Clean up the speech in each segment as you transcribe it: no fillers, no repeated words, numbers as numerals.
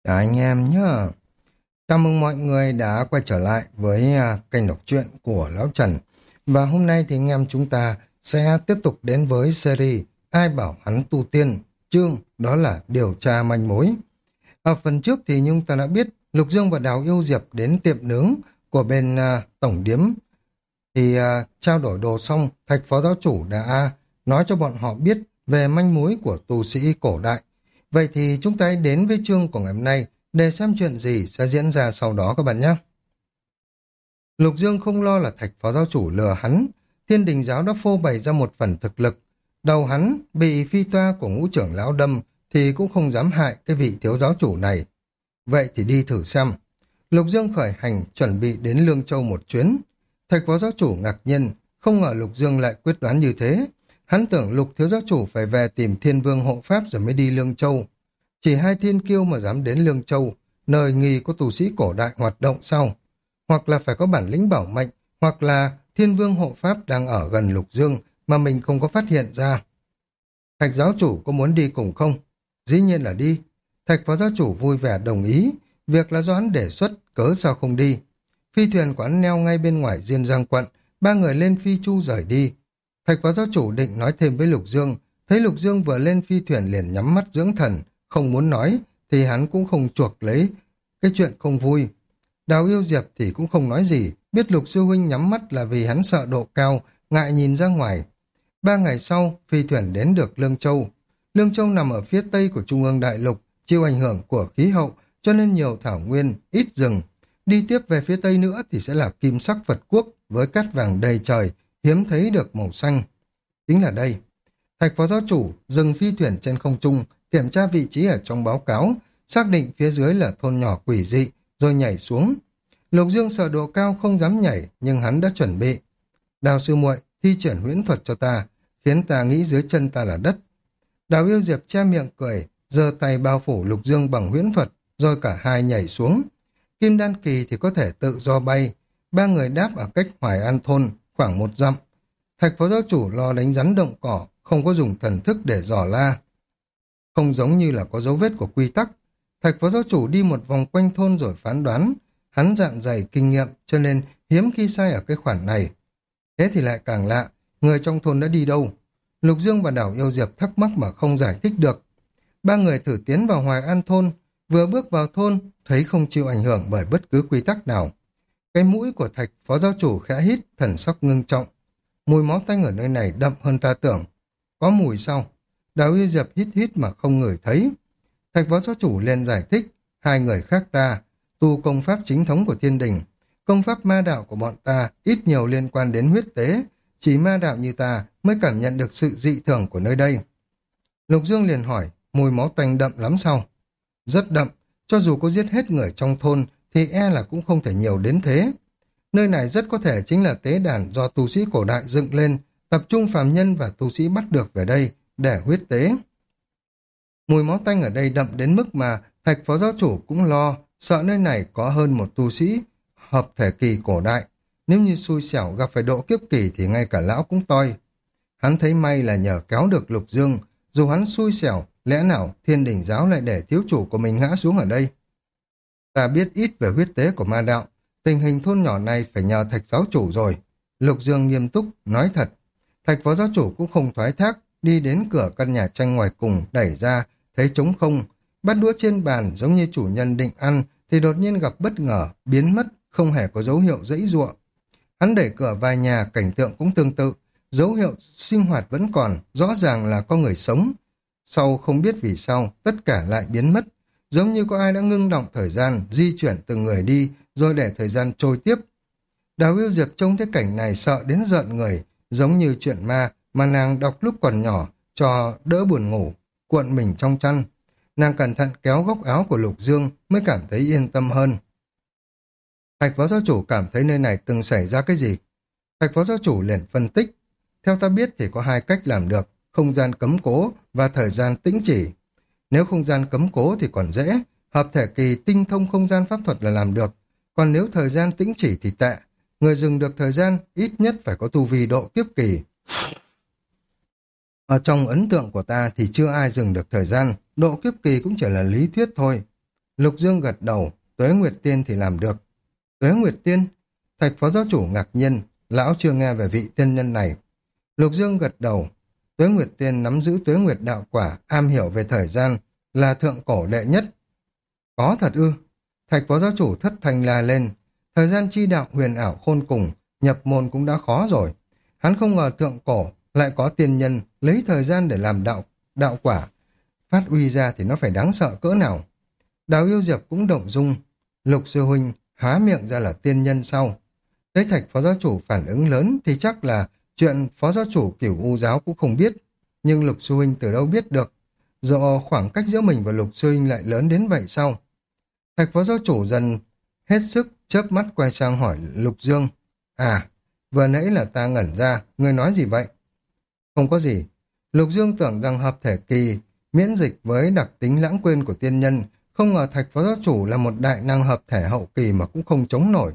Chào anh em nhá. Chào mừng mọi người đã quay trở lại với kênh đọc truyện của Lão Trần. Và hôm nay thì anh em chúng ta sẽ tiếp tục đến với series Ai bảo hắn tu tiên, chương đó là điều tra manh mối. Ở phần trước thì chúng ta đã biết Lục Dương và Đào Yêu Diệp đến tiệm nướng của bên tổng điếm thì trao đổi đồ xong, Thạch phó giáo chủ đã nói cho bọn họ biết về manh mối của tu sĩ cổ đại. Vậy thì chúng ta hãy đến với chương của ngày hôm nay để xem chuyện gì sẽ diễn ra sau đó các bạn nhé. Lục Dương không lo là Thạch phó giáo chủ lừa hắn, Thiên Đình giáo đã phô bày ra một phần thực lực. Đầu hắn bị phi toa của ngũ trưởng lão đâm thì cũng không dám hại cái vị thiếu giáo chủ này. Vậy thì đi thử xem. Lục Dương khởi hành chuẩn bị đến Lương Châu một chuyến. Thạch phó giáo chủ ngạc nhiên, không ngờ Lục Dương lại quyết đoán như thế. Hắn tưởng Lục thiếu giáo chủ phải về tìm Thiên Vương hộ pháp rồi mới đi Lương Châu. Chỉ hai thiên kiêu mà dám đến Lương Châu, nơi nghi có tu sĩ cổ đại hoạt động sau. Hoặc là phải có bản lĩnh bảo mệnh, hoặc là Thiên Vương hộ pháp đang ở gần Lục Dương mà mình không có phát hiện ra. Thạch giáo chủ có muốn đi cùng không? Dĩ nhiên là đi. Thạch phó giáo chủ vui vẻ đồng ý, việc là do hắn đề xuất, cớ sao không đi. Phi thuyền của hắn neo ngay bên ngoài Diên Giang quận, ba người lên phi chu rời đi. Thạch phó giáo chủ định nói thêm với Lục Dương, thấy Lục Dương vừa lên phi thuyền liền nhắm mắt dưỡng thần, không muốn nói, thì hắn cũng không chuộc lấy cái chuyện không vui. Đào Yêu Diệp thì cũng không nói gì, biết Lục sư huynh nhắm mắt là vì hắn sợ độ cao, ngại nhìn ra ngoài. 3 ngày sau, phi thuyền đến được Lương Châu. Lương Châu nằm ở phía tây của Trung ương Đại Lục, chịu ảnh hưởng của khí hậu, cho nên nhiều thảo nguyên, ít rừng. Đi tiếp về phía tây nữa thì sẽ là Kim Sắc Phật Quốc với cát vàng đầy trời, hiếm thấy được màu xanh. Chính là đây. Thạch phó giáo chủ dừng phi thuyền trên không trung, kiểm tra vị trí ở trong báo cáo, xác định phía dưới là thôn nhỏ quỷ dị, rồi nhảy xuống. Lục Dương sợ độ cao không dám nhảy, nhưng hắn đã chuẩn bị. Đào sư muội, thi triển huyễn thuật cho ta, khiến ta nghĩ dưới chân ta là đất. Đào Yêu Diệp che miệng cười, giơ tay bao phủ Lục Dương bằng huyễn thuật, rồi cả hai nhảy xuống. Kim Đan Kỳ thì có thể tự do bay. Ba người đáp ở cách Hoài An thôn, khoảng 1 dặm. Thạch phó giáo chủ lo đánh rắn động cỏ, không có dùng thần thức để dò la. Không giống như là có dấu vết của quy tắc. Thạch phó giáo chủ đi một vòng quanh thôn rồi phán đoán. Hắn dạn dày kinh nghiệm cho nên hiếm khi sai ở cái khoản này. Thế thì lại càng lạ, người trong thôn đã đi đâu? Lục Dương và Đào Yêu Diệp thắc mắc mà không giải thích được. Ba người thử tiến vào Hoài An thôn, vừa bước vào thôn, thấy không chịu ảnh hưởng bởi bất cứ quy tắc nào. Cái mũi của Thạch phó giáo chủ khẽ hít, thần sắc ngưng trọng. Mùi máu tanh ở nơi này đậm hơn ta tưởng. Có mùi sao? Đào Yêu Diệp hít hít mà không ngửi thấy. Thạch phó giáo chủ lên giải thích, hai người khác ta, tu công pháp chính thống của thiên đình. Công pháp ma đạo của bọn ta ít nhiều liên quan đến huyết tế, chỉ ma đạo như ta mới cảm nhận được sự dị thường của nơi đây. Lục Dương liền hỏi, mùi máu tanh đậm lắm sao? Rất đậm, cho dù có giết hết người trong thôn thì e là cũng không thể nhiều đến thế. Nơi này rất có thể chính là tế đàn do tu sĩ cổ đại dựng lên, tập trung phàm nhân và tu sĩ bắt được về đây để huyết tế. Mùi máu tanh ở đây đậm đến mức mà Thạch phó giáo chủ cũng lo, sợ nơi này có hơn một tu sĩ hợp thể kỳ cổ đại. Nếu như xui xẻo gặp phải độ kiếp kỳ thì ngay cả lão cũng toi. Hắn thấy may là nhờ kéo được Lục Dương, dù hắn xui xẻo, lẽ nào Thiên Đình giáo lại để thiếu chủ của mình ngã xuống ở đây? Ta biết ít về huyết tế của ma đạo, tình hình thôn nhỏ này phải nhờ Thạch giáo chủ rồi. Lục Dương nghiêm túc, nói thật. Thạch phó giáo chủ cũng không thoái thác, đi đến cửa căn nhà tranh ngoài cùng, đẩy ra, thấy trống không. Bát đũa trên bàn giống như chủ nhân định ăn thì đột nhiên gặp bất ngờ, biến mất, không hề có dấu hiệu giãy giụa. Hắn đẩy cửa vài nhà, cảnh tượng cũng tương tự, dấu hiệu sinh hoạt vẫn còn, rõ ràng là có người sống. Sau không biết vì sao, tất cả lại biến mất, giống như có ai đã ngưng động thời gian, di chuyển từng người đi, rồi để thời gian trôi tiếp. Đào Yêu Diệp trông thấy cảnh này sợ đến rợn người, giống như chuyện ma mà nàng đọc lúc còn nhỏ, cho đỡ buồn ngủ, cuộn mình trong chăn. Nàng cẩn thận kéo góc áo của Lục Dương mới cảm thấy yên tâm hơn. Thạch phó giáo chủ cảm thấy nơi này từng xảy ra cái gì? Thạch phó giáo chủ liền phân tích. Theo ta biết thì có hai cách làm được, không gian cấm cố và thời gian tĩnh chỉ. Nếu không gian cấm cố thì còn dễ, hợp thể kỳ tinh thông không gian pháp thuật là làm được. Còn nếu thời gian tĩnh chỉ thì tệ, người dừng được thời gian ít nhất phải có tu vi độ kiếp kỳ. Ở trong ấn tượng của ta thì chưa ai dừng được thời gian, độ kiếp kỳ cũng chỉ là lý thuyết thôi. Lục Dương gật đầu, Tuế Nguyệt Tiên thì làm được. Tuế Nguyệt Tiên? Thạch phó giáo chủ ngạc nhiên, lão chưa nghe về vị tiên nhân này. Lục Dương gật đầu, Tuế Nguyệt Tiên nắm giữ Tuế Nguyệt đạo quả, am hiểu về thời gian, là thượng cổ đệ nhất. Có thật ư? Thạch phó giáo chủ thất thanh la lên, thời gian chi đạo huyền ảo khôn cùng, nhập môn cũng đã khó rồi. Hắn không ngờ thượng cổ lại có tiên nhân lấy thời gian để làm đạo quả, phát uy ra thì nó phải đáng sợ cỡ nào. Đào Yêu Diệp cũng động dung, Lục sư huynh há miệng ra là tiên nhân sau. Thấy Thạch phó giáo chủ phản ứng lớn thì chắc là chuyện phó giáo chủ Cửu U giáo cũng không biết, nhưng Lục sư huynh từ đâu biết được, do khoảng cách giữa mình và Lục sư huynh lại lớn đến vậy sao? Thạch phó giáo chủ dần hết sức chớp mắt quay sang hỏi Lục Dương. À, vừa nãy là ta ngẩn ra, ngươi nói gì vậy? Không có gì. Lục Dương tưởng rằng hợp thể kỳ miễn dịch với đặc tính lãng quên của tiên nhân, không ngờ Thạch phó giáo chủ là một đại năng hợp thể hậu kỳ mà cũng không chống nổi.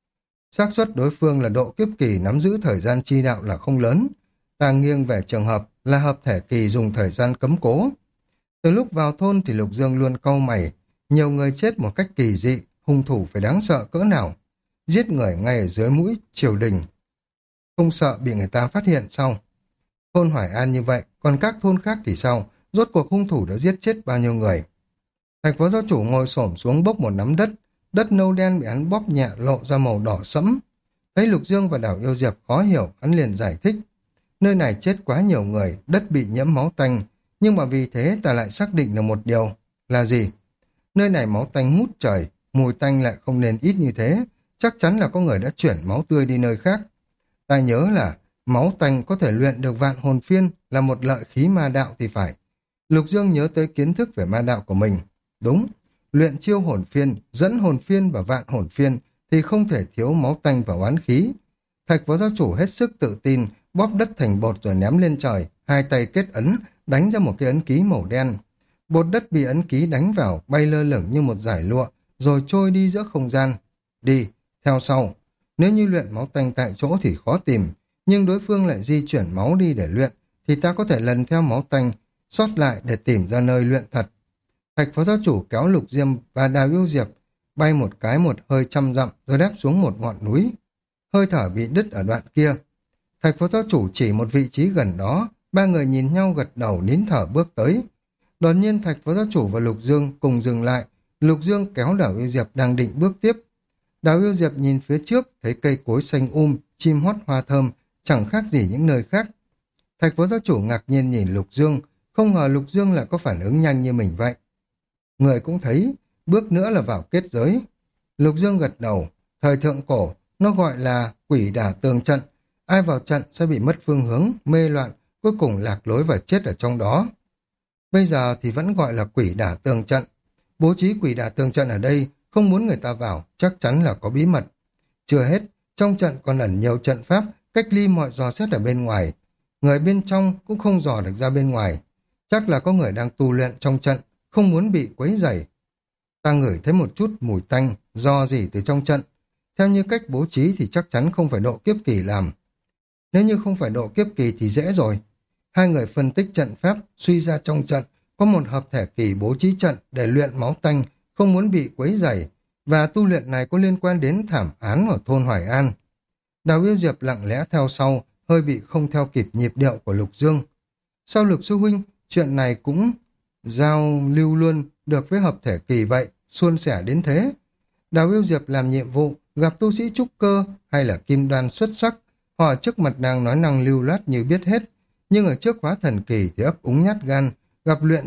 Xác suất đối phương là độ kiếp kỳ nắm giữ thời gian chi đạo là không lớn. Ta nghiêng về trường hợp là hợp thể kỳ dùng thời gian cấm cố. Từ lúc vào thôn thì Lục Dương luôn cau mày, nhiều người chết một cách kỳ dị, hung thủ phải đáng sợ cỡ nào. Giết người ngay ở dưới mũi triều đình, không sợ bị người ta phát hiện sao? Thôn Hoài An như vậy, còn các thôn khác thì sao? Rốt cuộc hung thủ đã giết chết bao nhiêu người? Thạch phó giáo chủ ngồi xổm xuống bốc một nắm đất, đất nâu đen bị hắn bóp nhẹ lộ ra màu đỏ sẫm. Thấy Lục Dương và Đào Yêu Diệp khó hiểu, hắn liền giải thích. Nơi này chết quá nhiều người, đất bị nhiễm máu tanh, nhưng mà vì thế ta lại xác định được một điều. Là gì? Nơi này máu tanh ngút trời, mùi tanh lại không nên ít như thế, chắc chắn là có người đã chuyển máu tươi đi nơi khác. Ta nhớ là máu tanh có thể luyện được vạn hồn phiên, là một lợi khí ma đạo thì phải. Lục Dương nhớ tới kiến thức về ma đạo của mình. Đúng, luyện chiêu hồn phiên, dẫn hồn phiên và vạn hồn phiên thì không thể thiếu máu tanh và oán khí. Thạch phó giáo chủ hết sức tự tin, bóp đất thành bột rồi ném lên trời, hai tay kết ấn, đánh ra một cái ấn ký màu đen. Bột đất bị ấn ký đánh vào, bay lơ lửng như một dải lụa, rồi trôi đi giữa không gian. Đi, theo sau. Nếu như luyện máu tanh tại chỗ thì khó tìm, nhưng đối phương lại di chuyển máu đi để luyện, thì ta có thể lần theo máu tanh, sót lại để tìm ra nơi luyện thật. Thạch phó giáo chủ kéo Lục Diêm và Đào Yêu Diệp, bay một cái một hơi 100 dặm rồi đáp xuống một ngọn núi. Hơi thở bị đứt ở đoạn kia. Thạch phó giáo chủ chỉ một vị trí gần đó, ba người nhìn nhau gật đầu nín thở bước tới. Đột nhiên Thạch phó giáo chủ và Lục Dương cùng dừng lại, Lục Dương kéo Đào Yêu Diệp đang định bước tiếp. Đào Yêu Diệp nhìn phía trước, thấy cây cối xanh chim hót hoa thơm, chẳng khác gì những nơi khác. Thạch phó giáo chủ ngạc nhiên nhìn Lục Dương, không ngờ Lục Dương lại có phản ứng nhanh như mình vậy. Người cũng thấy, bước nữa là vào kết giới. Lục Dương gật đầu, thời thượng cổ, nó gọi là quỷ đả tường trận. Ai vào trận sẽ bị mất phương hướng, mê loạn, cuối cùng lạc lối và chết ở trong đó. Bây giờ thì vẫn gọi là quỷ đả tường trận. Bố trí quỷ đả tường trận ở đây, không muốn người ta vào, chắc chắn là có bí mật. Chưa hết, trong trận còn ẩn nhiều trận pháp, cách ly mọi dò xét ở bên ngoài. Người bên trong cũng không dò được ra bên ngoài. Chắc là có người đang tu luyện trong trận, không muốn bị quấy rầy. Ta ngửi thấy một chút mùi tanh, do gì từ trong trận. Theo như cách bố trí thì chắc chắn không phải độ kiếp kỳ làm. Nếu như không phải độ kiếp kỳ thì dễ rồi. Hai người phân tích trận pháp, suy ra trong trận có một hợp thể kỳ bố trí trận để luyện máu tanh, không muốn bị quấy rầy, và tu luyện này có liên quan đến thảm án ở thôn Hoài An. Đào Yêu Diệp lặng lẽ theo sau, hơi bị không theo kịp nhịp điệu của Lục Dương. Sao Lục sư huynh, chuyện này cũng giao lưu luôn được với hợp thể kỳ vậy, suôn sẻ đến thế. Đào Yêu Diệp làm nhiệm vụ, gặp tu sĩ trúc cơ hay là kim đan xuất sắc, họ trước mặt nàng nói năng lưu loát như biết hết, nhưng ở trước hóa thần kỳ thì ấp úng nhát gan, gặp luyện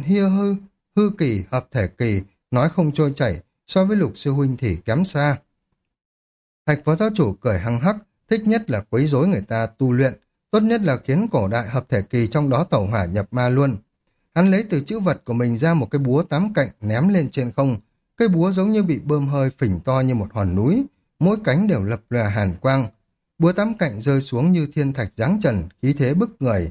hư kỳ, hợp thể kỳ, nói không trôi chảy, so với Lục sư huynh thì kém xa. Thạch phó giáo chủ cười hăng hắc, thích nhất là quấy rối người ta tu luyện, tốt nhất là khiến cổ đại hợp thể kỳ trong đó tẩu hỏa nhập ma luôn. Hắn lấy từ chữ vật của mình ra một cái búa 8 cạnh ném lên trên không, cái búa giống như bị bơm hơi phình to như một hòn núi, mỗi cánh đều lập lòe hàn quang. Búa 8 cạnh rơi xuống như thiên thạch giáng trần, khí thế bức người.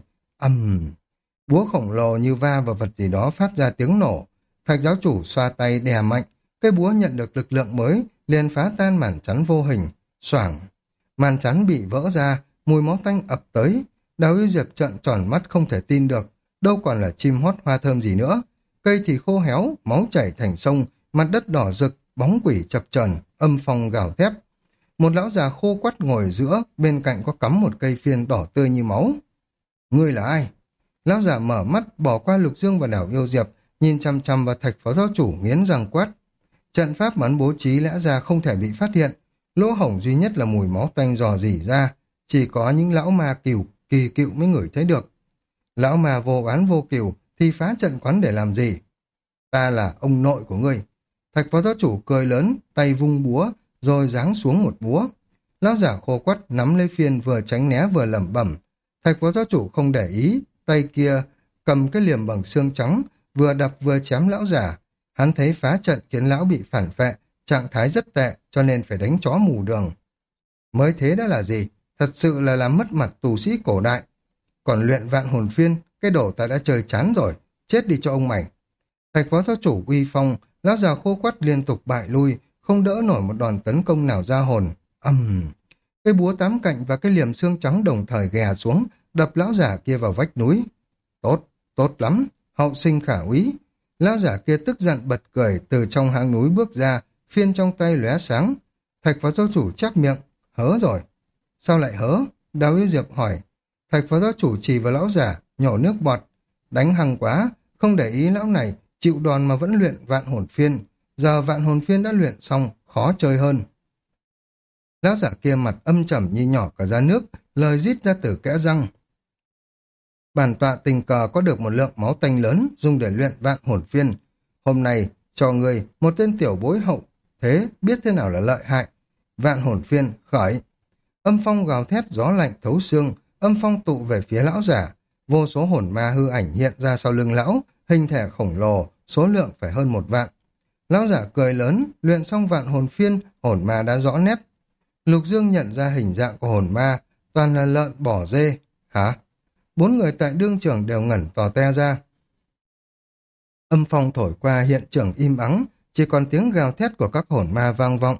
Búa khổng lồ như va vào vật gì đó phát ra tiếng nổ. Thạch giáo chủ xoa tay đè mạnh, cây búa nhận được lực lượng mới, liền phá tan màn chắn vô hình. Xoảng, màn chắn bị vỡ ra, mùi máu tanh ập tới. Đào Yêu Diệp trợn tròn mắt không thể tin được, đâu còn là chim hót hoa thơm gì nữa. Cây thì khô héo, máu chảy thành sông, mặt đất đỏ rực, bóng quỷ chập chờn, âm phong gào thét. Một lão già khô quắt ngồi giữa, bên cạnh có cắm một cây phiên đỏ tươi như máu. Ngươi là ai? Lão già mở mắt, bỏ qua Lục Dương và Đào Yêu Diệp, nhìn chăm chăm vào Thạch phó giáo chủ, nghiến răng quát. Trận pháp mà hắn bố trí lẽ ra không thể bị phát hiện, lỗ hổng duy nhất là mùi máu tanh rò rỉ ra, chỉ có những lão ma kỳ cựu mới ngửi thấy được. Lão ma vô oán vô cừu thì phá trận quán để làm gì? Ta là ông nội của ngươi. Thạch phó giáo chủ cười lớn, tay vung búa, rồi giáng xuống một búa. Lão giả khô quắt nắm lấy phiên, vừa tránh né vừa lẩm bẩm. Thạch phó giáo chủ không để ý, tay kia cầm cái liềm bằng xương trắng, vừa đập vừa chém lão giả. Hắn thấy phá trận khiến lão bị phản phệ, trạng thái rất tệ, cho nên phải đánh chó mù đường. Mới thế đã là gì? Thật sự là làm mất mặt tù sĩ cổ đại. Còn luyện vạn hồn phiên, cái đồ ta đã chơi chán rồi, chết đi cho ông mày. Thạch phó giáo chủ uy phong, lão già khô quắt liên tục bại lui, không đỡ nổi một đòn tấn công nào ra hồn. Cái búa tám cạnh và cái liềm xương trắng đồng thời ghè xuống, đập lão giả kia vào vách núi. Tốt, tốt lắm, hậu sinh khả úy. Lão giả kia tức giận bật cười, từ trong hang núi bước ra, phiên trong tay lóe sáng. Thạch phó giáo chủ chép miệng, hớ rồi. Sao lại hớ? Đào Yêu Diệp hỏi. Thạch phó giáo chủ chỉ vào lão giả, nhổ nước bọt. Đánh hăng quá, không để ý lão này, chịu đòn mà vẫn luyện vạn hồn phiên. Giờ vạn hồn phiên đã luyện xong, khó chơi hơn. Lão giả kia mặt âm trầm như nhỏ cả ra nước, lời rít ra từ kẽ răng. Bản tọa tình cờ có được một lượng máu tanh lớn dùng để luyện vạn hồn phiên. Hôm nay, cho người một tên tiểu bối hậu thế biết thế nào là lợi hại. Vạn hồn phiên khởi. Âm phong gào thét, gió lạnh thấu xương, âm phong tụ về phía lão giả. Vô số hồn ma hư ảnh hiện ra sau lưng lão, hình thể khổng lồ, số lượng phải hơn 1 vạn. Lão giả cười lớn, luyện xong vạn hồn phiên, hồn ma đã rõ nét. Lục Dương nhận ra hình dạng của hồn ma, toàn là lợn bò dê. Hả? 4 người tại đương trường đều ngẩn tò te ra. Âm phong thổi qua, hiện trường im ắng, chỉ còn tiếng gào thét của các hồn ma vang vọng.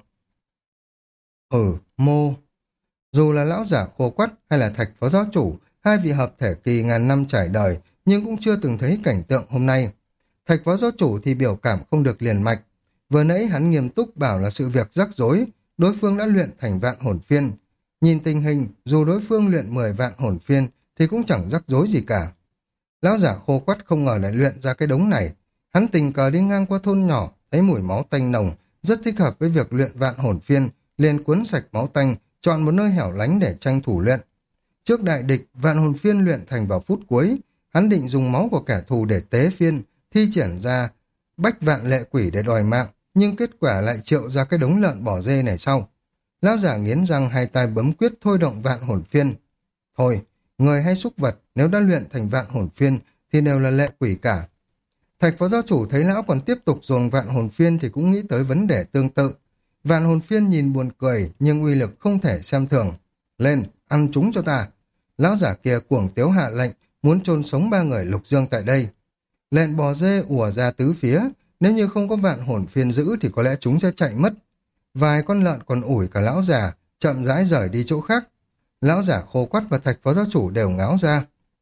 Mô. Dù là lão giả khô quắt hay là Thạch phó giáo chủ, hai vị hợp thể kỳ ngàn năm trải đời, nhưng cũng chưa từng thấy cảnh tượng hôm nay. Thạch phó giáo chủ thì biểu cảm không được liền mạch. Vừa nãy hắn nghiêm túc bảo là sự việc rắc rối, đối phương đã luyện thành vạn hồn phiên. Nhìn tình hình, dù đối phương luyện 10 vạn hồn phiên thì cũng chẳng rắc rối gì cả. Lão giả khô quắt không ngờ lại luyện ra cái đống này. Hắn tình cờ đi ngang qua thôn nhỏ, thấy mùi máu tanh nồng, rất thích hợp với việc luyện vạn hồn phiên, liền cuốn sạch máu tanh, chọn một nơi hẻo lánh để tranh thủ luyện. Trước đại địch, vạn hồn phiên luyện thành vào phút cuối, hắn định dùng máu của kẻ thù để tế phiên, thi triển ra bách vạn lệ quỷ để đòi mạng, nhưng kết quả lại triệu ra cái đống lợn bỏ dê này sau. Lão giả nghiến răng, hai tay bấm quyết thôi động vạn hồn phiên. Thôi, người hay súc vật nếu đã luyện thành vạn hồn phiên thì đều là lệ quỷ cả. Thạch phó giáo chủ thấy lão còn tiếp tục dồn vạn hồn phiên thì cũng nghĩ tới vấn đề tương tự. Vạn hồn phiên nhìn buồn cười nhưng uy lực không thể xem thường. Lên, ăn chúng cho ta. Lão giả kia cuồng tiếu hạ lệnh, muốn chôn sống 3 người Lục Dương tại đây. Lệnh bò dê ùa ra tứ phía, nếu như không có vạn hồn phiên giữ thì có lẽ chúng sẽ chạy mất. Vài con lợn còn ủi cả lão già, chậm rãi rời đi chỗ khác. Lão giả khô quắt và Thạch phó giáo chủ đều ngáo ra.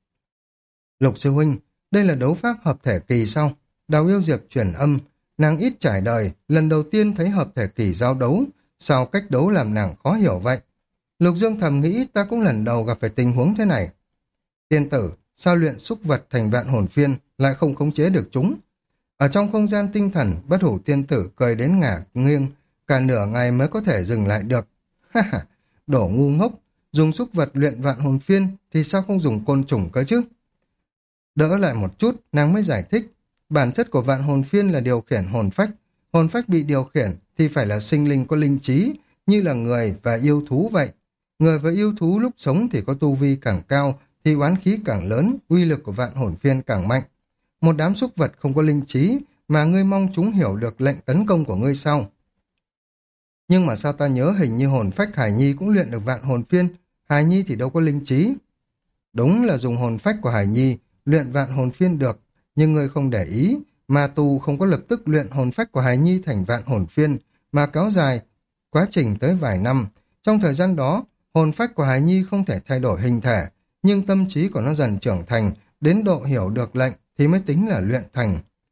Lục sư huynh, đây là đấu pháp hợp thể kỳ sao? Đào Yêu Diệp truyền âm, nàng ít trải đời, lần đầu tiên thấy hợp thể kỳ giao đấu, sao cách đấu làm nàng khó hiểu vậy? Lục Dương thầm nghĩ, ta cũng lần đầu gặp phải tình huống thế này. Tiên tử, sao luyện xúc vật thành vạn hồn phiên lại không khống chế được chúng? Ở trong không gian tinh thần, Bất Hủ tiên tử cười đến ngả nghiêng, cả nửa ngày mới có thể dừng lại được. Ha ha, đổ ngu ngốc, dùng xúc vật luyện vạn hồn phiên thì sao không dùng côn trùng cơ chứ? Đỡ lại một chút, nàng mới giải thích. Bản chất của vạn hồn phiên là điều khiển hồn phách bị điều khiển thì phải là sinh linh có linh trí, như là người và yêu thú vậy. Người và yêu thú lúc sống thì có tu vi càng cao, thì oán khí càng lớn, uy lực của vạn hồn phiên càng mạnh. Một đám súc vật không có linh trí, mà ngươi mong chúng hiểu được lệnh tấn công của ngươi sao? Nhưng mà sao ta nhớ hình như hồn phách Hải Nhi cũng luyện được vạn hồn phiên, Hải Nhi thì đâu có linh trí. Đúng là dùng hồn phách của Hải Nhi luyện vạn hồn phiên được, nhưng ngươi không để ý, mà tù không có lập tức luyện hồn phách của Hải Nhi thành vạn hồn phiên, mà kéo dài quá trình tới vài năm. Trong thời gian đó, hồn phách của Hải Nhi không thể thay đổi hình thể, nhưng tâm trí của nó dần trưởng thành, đến độ hiểu được lệnh thì mới tính là luyện thành.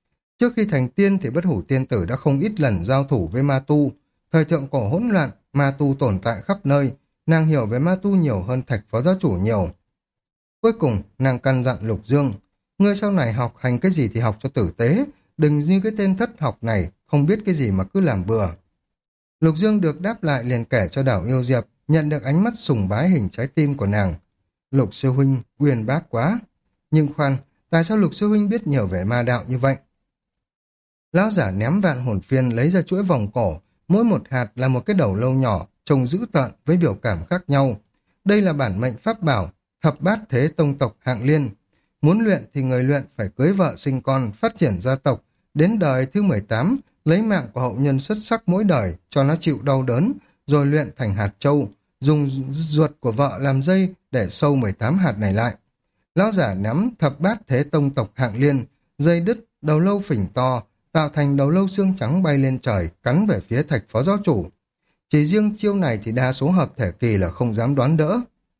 Trước khi thành tiên thì Bất Hủ tiên tử đã không ít lần giao thủ với ma tu. Thời thượng cổ hỗn loạn, ma tu tồn tại khắp nơi, nàng hiểu về ma tu nhiều hơn Thạch phó giáo chủ nhiều. Cuối cùng, nàng căn dặn Lục Dương, ngươi sau này học hành cái gì thì học cho tử tế, đừng như cái tên thất học này, không biết cái gì mà cứ làm bừa. Lục Dương được đáp lại liền kể cho Đào Yêu Diệp, nhận được ánh mắt sùng bái hình trái tim của nàng. Lục sư huynh, uyên bác quá. Nhưng khoan, tại sao Lục sư huynh biết nhiều về ma đạo như vậy? Lão giả ném vạn hồn phiên lấy ra chuỗi vòng cổ, mỗi một hạt là một cái đầu lâu nhỏ, trông dữ tợn với biểu cảm khác nhau. Đây là bản mệnh pháp bảo, thập bát thế tông tộc hạng liên. Muốn luyện thì người luyện phải cưới vợ sinh con, phát triển gia tộc, đến đời thứ 18, lấy mạng của hậu nhân xuất sắc mỗi đời cho nó chịu đau đớn, rồi luyện thành hạt châu, dùng ruột của vợ làm dây để sâu 18 hạt này lại. Lão giả nắm thập bát thế tông tộc hạng liên, dây đứt, đầu lâu phình to, tạo thành đầu lâu xương trắng bay lên trời, cắn về phía Thạch phó giáo chủ. Chỉ riêng chiêu này thì đa số hợp thể kỳ là không dám đoán đỡ.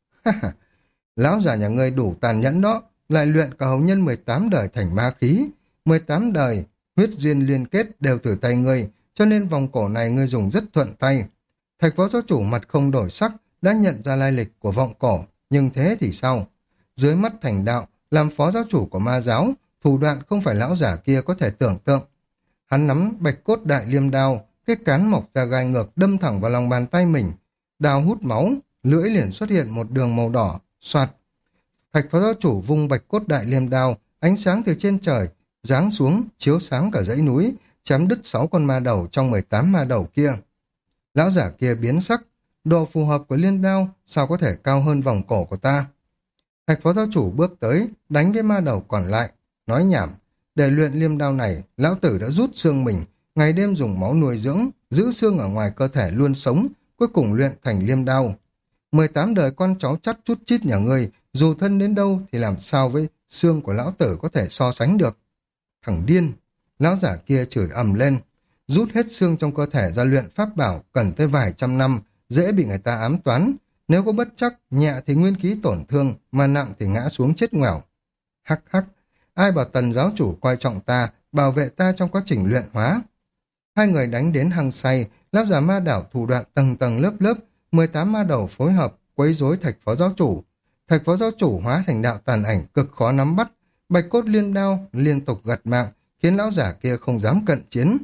Lão già nhà ngươi đủ tàn nhẫn đó, lại luyện cả hậu nhân 18 đời thành ma khí. 18 đời, huyết duyên liên kết đều từ tay ngươi, cho nên vòng cổ này ngươi dùng rất thuận tay. Thạch phó giáo chủ mặt không đổi sắc, đã nhận ra lai lịch của vọng cổ, nhưng thế thì sao? Dưới mắt thành đạo, làm phó giáo chủ của ma giáo, thủ đoạn không phải lão giả kia có thể tưởng tượng. Hắn nắm bạch cốt đại liêm đao, cái cán mọc ra gai ngược đâm thẳng vào lòng bàn tay mình. Đao hút máu, lưỡi liền xuất hiện một đường màu đỏ, xoạt. Thạch phó giáo chủ vung bạch cốt đại liêm đao, ánh sáng từ trên trời, giáng xuống, chiếu sáng cả dãy núi, chém đứt 6 con ma đầu trong 18 ma đầu kia. Lão giả kia biến sắc, độ phù hợp của liên đao sao có thể cao hơn vòng cổ của ta. Thạch phó giáo chủ bước tới, đánh với ma đầu còn lại, nói nhảm. Để luyện liêm đao này, lão tử đã rút xương mình, ngày đêm dùng máu nuôi dưỡng, giữ xương ở ngoài cơ thể luôn sống, cuối cùng luyện thành liêm đao. 18 đời con cháu chắt chút chít nhà ngươi, dù thân đến đâu thì làm sao với xương của lão tử có thể so sánh được. Thằng điên, lão giả kia chửi ầm lên, rút hết xương trong cơ thể ra luyện pháp bảo cần tới vài trăm năm, dễ bị người ta ám toán. Nếu có bất trắc, nhẹ thì nguyên khí tổn thương, mà nặng thì ngã xuống chết ngoẻo. Hắc hắc, ai bảo Tần giáo chủ coi trọng ta, bảo vệ ta trong quá trình luyện hóa. Hai người đánh đến hăng say, lão giả ma đảo thủ đoạn tầng tầng lớp lớp, 18 ma đầu phối hợp, quấy rối Thạch phó giáo chủ. Thạch phó giáo chủ hóa thành đạo tàn ảnh cực khó nắm bắt, bạch cốt liên đao liên tục gặt mạng, khiến lão giả kia không dám cận chiến.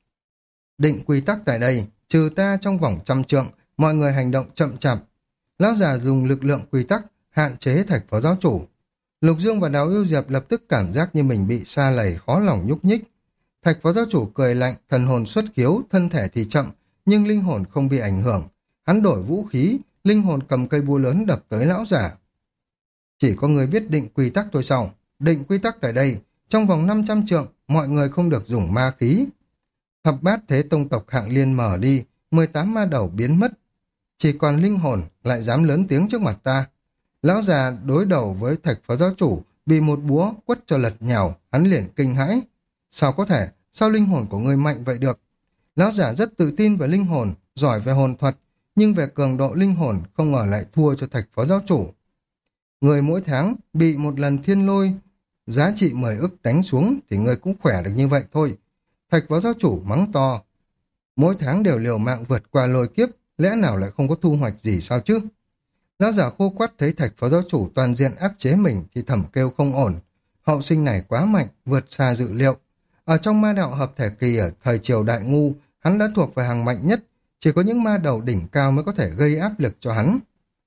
Định quy tắc tại đây, trừ ta trong vòng 100 trượng, mọi người hành động chậm chạp. Lão già dùng lực lượng quy tắc hạn chế Thạch phó giáo chủ. Lục Dương và Đào Yêu Diệp lập tức cảm giác như mình bị sa lầy khó lòng nhúc nhích. Thạch phó giáo chủ cười lạnh, thần hồn xuất khiếu, thân thể thì chậm, nhưng linh hồn không bị ảnh hưởng. Hắn đổi vũ khí, linh hồn cầm cây búa lớn đập tới lão giả. Chỉ có người biết định quy tắc thôi sao? Định quy tắc tại đây, trong vòng 500 trượng, mọi người không được dùng ma khí. Thập bát thế tông tộc hạng liên mở đi, 18 ma đầu biến mất. Chỉ còn linh hồn lại dám lớn tiếng trước mặt ta. Lão già đối đầu với Thạch phó giáo chủ, bị một búa quất cho lật nhào, hắn liền kinh hãi. Sao có thể, sao linh hồn của ngươi mạnh vậy được? Lão giả rất tự tin về linh hồn, giỏi về hồn thuật, nhưng về cường độ linh hồn không ngờ lại thua cho Thạch phó giáo chủ. Người mỗi tháng bị một lần thiên lôi, giá trị 10 ức đánh xuống thì người cũng khỏe được như vậy thôi. Thạch phó giáo chủ mắng to. Mỗi tháng đều liều mạng vượt qua lôi kiếp, lẽ nào lại không có thu hoạch gì sao chứ? Lão giả khô quắt thấy Thạch phó giáo chủ toàn diện áp chế mình thì thầm kêu không ổn. Hậu sinh này quá mạnh, vượt xa dự liệu. Ở trong ma đạo hợp thể kỳ ở thời triều đại ngu, hắn đã thuộc về hàng mạnh nhất, chỉ có những ma đầu đỉnh cao mới có thể gây áp lực cho hắn.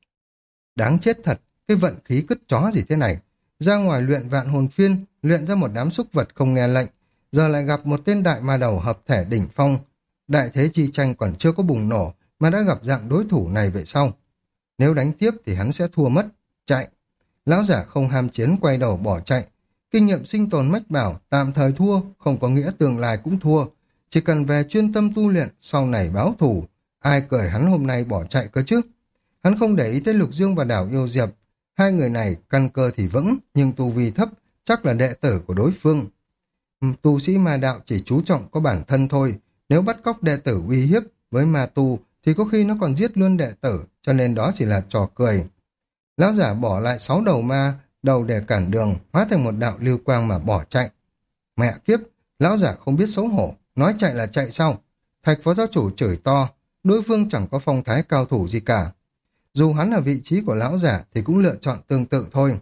Đáng chết thật, cái vận khí cứt chó gì thế này. Ra ngoài luyện vạn hồn phiên, luyện ra một đám súc vật không nghe lệnh, giờ lại gặp một tên đại ma đầu hợp thể đỉnh phong. Đại thế chi tranh còn chưa có bùng nổ mà đã gặp dạng đối thủ này vậy sao? Nếu đánh tiếp thì hắn sẽ thua mất. Chạy. Lão giả không ham chiến quay đầu bỏ chạy. Kinh nghiệm sinh tồn mách bảo tạm thời thua, không có nghĩa tương lai cũng thua. Chỉ cần về chuyên tâm tu luyện, sau này báo thù. Ai cười hắn hôm nay bỏ chạy cơ chứ? Hắn không để ý tới Lục Dương và Đào Yêu Diệp. Hai người này căn cơ thì vững, nhưng tu vi thấp, chắc là đệ tử của đối phương. Tu sĩ ma đạo chỉ chú trọng có bản thân thôi. Nếu bắt cóc đệ tử uy hiếp với ma tu thì có khi nó còn giết luôn đệ tử, cho nên đó chỉ là trò cười. Lão giả bỏ lại 6 đầu ma đầu để cản đường, hóa thành một đạo lưu quang mà bỏ chạy. Mẹ kiếp, Lão giả không biết xấu hổ, nói chạy là chạy sao? Thạch phó giáo chủ chửi to, đối phương chẳng có phong thái cao thủ gì cả. Dù hắn ở vị trí của lão giả thì cũng lựa chọn tương tự thôi.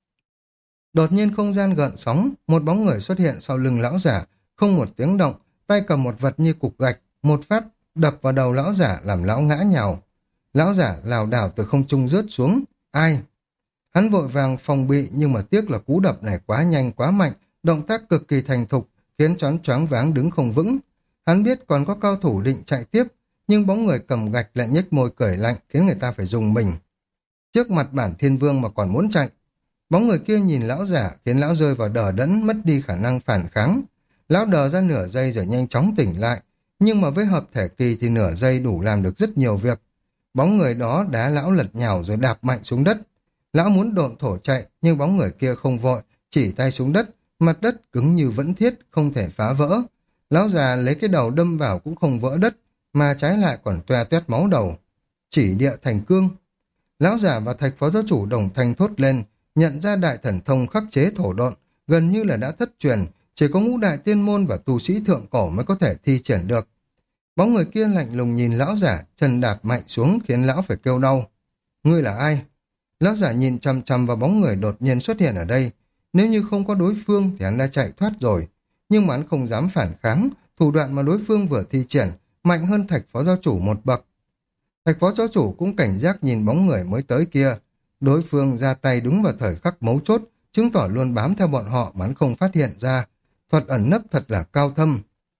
Đột nhiên không gian gợn sóng, một bóng người xuất hiện sau lưng lão giả, không một tiếng động, tay cầm một vật như cục gạch, một phát đập vào đầu lão giả làm lão ngã nhào. Lão giả lảo đảo từ không trung rớt xuống. Ai? Hắn vội vàng phòng bị nhưng mà tiếc là cú đập này quá nhanh quá mạnh, động tác cực kỳ thành thục, khiến choáng choáng váng đứng không vững. Hắn biết còn có cao thủ định chạy tiếp, nhưng bóng người cầm gạch lại nhếch môi cười lạnh khiến người ta phải dùng mình. Trước mặt bản thiên vương mà còn muốn chạy. Bóng người kia nhìn lão giả khiến lão rơi vào đờ đẫn, mất đi khả năng phản kháng. Lão đờ ra nửa giây rồi nhanh chóng tỉnh lại, nhưng mà với hợp thể kỳ thì nửa giây đủ làm được rất nhiều việc. Bóng người đó đá lão lật nhào rồi đạp mạnh xuống đất. Lão muốn độn thổ chạy, nhưng bóng người kia không vội, chỉ tay xuống đất, mặt đất cứng như vẫn thiết, không thể phá vỡ. Lão già lấy cái đầu đâm vào cũng không vỡ đất, mà trái lại còn toe toét máu đầu. Chỉ địa thành cương. Lão giả và Thạch phó giáo chủ đồng thanh thốt lên, nhận ra đại thần thông khắc chế thổ độn, gần như là đã thất truyền, chỉ có ngũ đại tiên môn và tu sĩ thượng cổ mới có thể thi triển được. Bóng người kia lạnh lùng nhìn lão giả, chân đạp mạnh xuống khiến lão phải kêu đau. Ngươi là ai? Lão giả nhìn chằm chằm vào bóng người đột nhiên xuất hiện ở đây. Nếu như không có đối phương thì hắn đã chạy thoát rồi. Nhưng mà hắn không dám phản kháng, thủ đoạn mà đối phương vừa thi triển mạnh hơn Thạch phó giáo chủ một bậc. Thạch phó giáo chủ cũng cảnh giác nhìn bóng người mới tới kia. Đối phương ra tay đúng vào thời khắc mấu chốt, chứng tỏ luôn bám theo bọn họ mà hắn không phát hiện ra. Thuật ẩn nấp thật là cao thâm.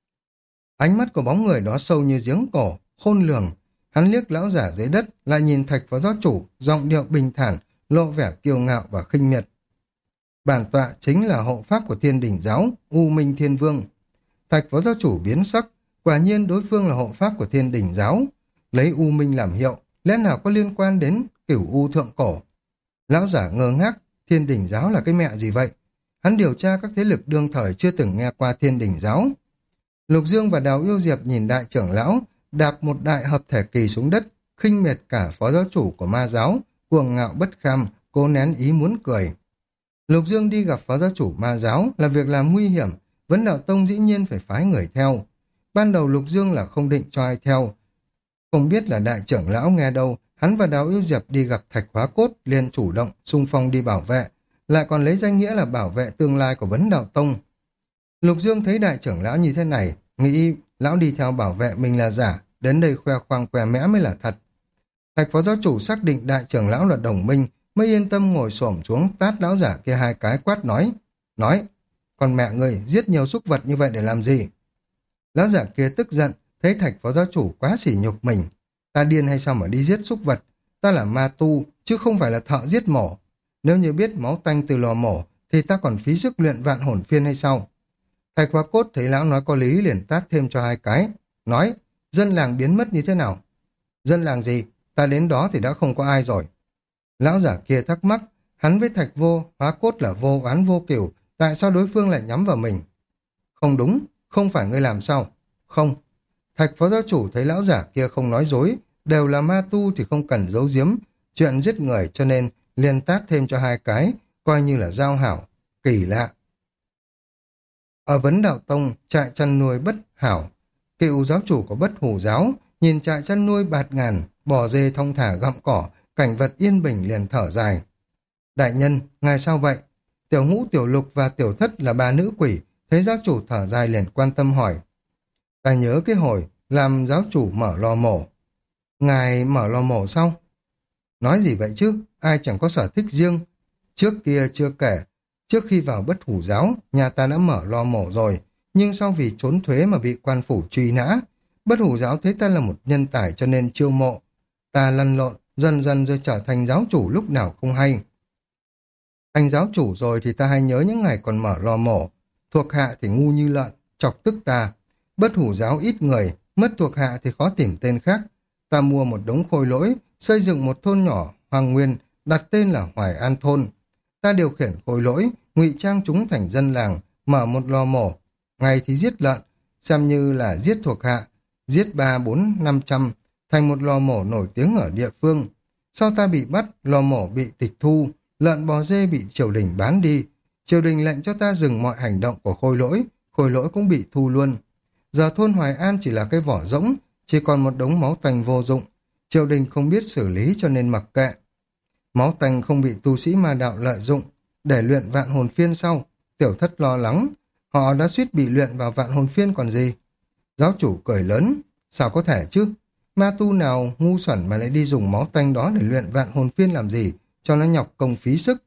Ánh mắt của bóng người đó sâu như giếng cổ, khôn lường. Hắn liếc lão giả dưới đất, lại nhìn Thạch phó giáo chủ, giọng điệu bình thản, lộ vẻ kiêu ngạo và khinh miệt. Bản tọa chính là hộ pháp của Thiên Đình giáo, U Minh Thiên Vương. Thạch phó giáo chủ biến sắc, quả nhiên đối phương là hộ pháp của Thiên Đình giáo. Lấy U Minh làm hiệu, lẽ nào có liên quan đến Cửu U thượng cổ? Lão giả ngơ ngác, Thiên Đình giáo là cái mẹ gì vậy? Hắn điều tra các thế lực đương thời chưa từng nghe qua Thiên Đình giáo. Lục Dương và Đào Yêu Diệp nhìn đại trưởng lão, đạp một đại hợp thể kỳ xuống đất, khinh miệt cả phó giáo chủ của ma giáo, cuồng ngạo bất kham, cố nén ý muốn cười. Lục Dương đi gặp phó giáo chủ ma giáo là việc làm nguy hiểm, Vấn Đạo Tông dĩ nhiên phải phái người theo. Ban đầu Lục Dương là không định cho ai theo. Không biết là đại trưởng lão nghe đâu, hắn và Đào Yêu Diệp đi gặp Thạch Hóa Cốt liền chủ động xung phong đi bảo vệ, lại còn lấy danh nghĩa là bảo vệ tương lai của Vấn Đạo Tông. Lục Dương thấy đại trưởng lão như thế này, nghĩ lão đi theo bảo vệ mình là giả, đến đây khoe khoang khoe mẽ mới là thật. Thạch phó giáo chủ xác định đại trưởng lão là đồng minh, mới yên tâm ngồi xổm xuống tát lão giả kia hai cái quát nói, còn mẹ người giết nhiều súc vật như vậy để làm gì? Lão giả kia tức giận, thấy Thạch phó giáo chủ quá sỉ nhục mình. Ta điên hay sao mà đi giết súc vật? Ta là ma tu, chứ không phải là thợ giết mổ. Nếu như biết máu tanh từ lò mổ, thì ta còn phí sức luyện vạn hồn phiên hay sao? Thạch Hóa Cốt thấy lão nói có lý liền tát thêm cho hai cái, nói, dân làng biến mất như thế nào? Dân làng gì? Ta đến đó thì đã không có ai rồi. Lão giả kia thắc mắc, hắn với Thạch Hóa Cốt là vô oán vô cửu, tại sao đối phương lại nhắm vào mình? Không đúng, không phải ngươi làm sao? Không. Thạch phó giáo chủ thấy lão giả kia không nói dối, đều là ma tu thì không cần giấu giếm, chuyện giết người cho nên liền tát thêm cho hai cái, coi như là giao hảo, kỳ lạ. Ở Vấn Đạo Tông, trại chăn nuôi Bất Hảo, cựu giáo chủ của Bất Hủ giáo, nhìn trại chăn nuôi bạt ngàn, bò dê thong thả gặm cỏ, cảnh vật yên bình liền thở dài. Đại nhân, ngài sao vậy? Tiểu Ngũ, Tiểu Lục và Tiểu Thất là ba nữ quỷ, thấy giáo chủ thở dài liền quan tâm hỏi. Ta nhớ cái hồi làm giáo chủ mở lò mổ. Ngài mở lò mổ sao? Nói gì vậy chứ, ai chẳng có sở thích riêng. Trước kia chưa kể, trước khi vào Bất Hủ giáo, nhà ta đã mở lò mổ rồi, nhưng sau vì trốn thuế mà bị quan phủ truy nã. Bất Hủ giáo thấy ta là một nhân tài cho nên chiêu mộ. Ta lăn lộn, dần dần rồi trở thành giáo chủ lúc nào không hay. Thành giáo chủ rồi thì ta hay nhớ những ngày còn mở lò mổ. Thuộc hạ thì ngu như lợn, chọc tức ta. Bất Hủ giáo ít người, mất thuộc hạ thì khó tìm tên khác. Ta mua một đống khôi lỗi, xây dựng một thôn nhỏ, Hoàng Nguyên, đặt tên là Hoài An Thôn. Ta điều khiển khôi lỗi, ngụy trang chúng thành dân làng, mở một lò mổ. Ngày thì giết lợn, xem như là giết thuộc hạ, giết 3, 4, 500, thành một lò mổ nổi tiếng ở địa phương. Sau ta bị bắt, lò mổ bị tịch thu, lợn bò dê bị triều đình bán đi. Triều đình lệnh cho ta dừng mọi hành động của khôi khôi lỗi cũng bị thu luôn. Giờ thôn Hoài An chỉ là cái vỏ rỗng, chỉ còn một đống máu tanh vô dụng. Triều đình không biết xử lý cho nên mặc kệ. Máu tanh không bị tu sĩ ma đạo lợi dụng để luyện vạn hồn phiên sau. Tiểu thất lo lắng, họ đã suýt bị luyện vào vạn hồn phiên còn gì. Giáo chủ cười lớn, sao có thể chứ? Ma tu nào ngu xuẩn mà lại đi dùng máu tanh đó để luyện vạn hồn phiên làm gì, cho nó nhọc công phí sức.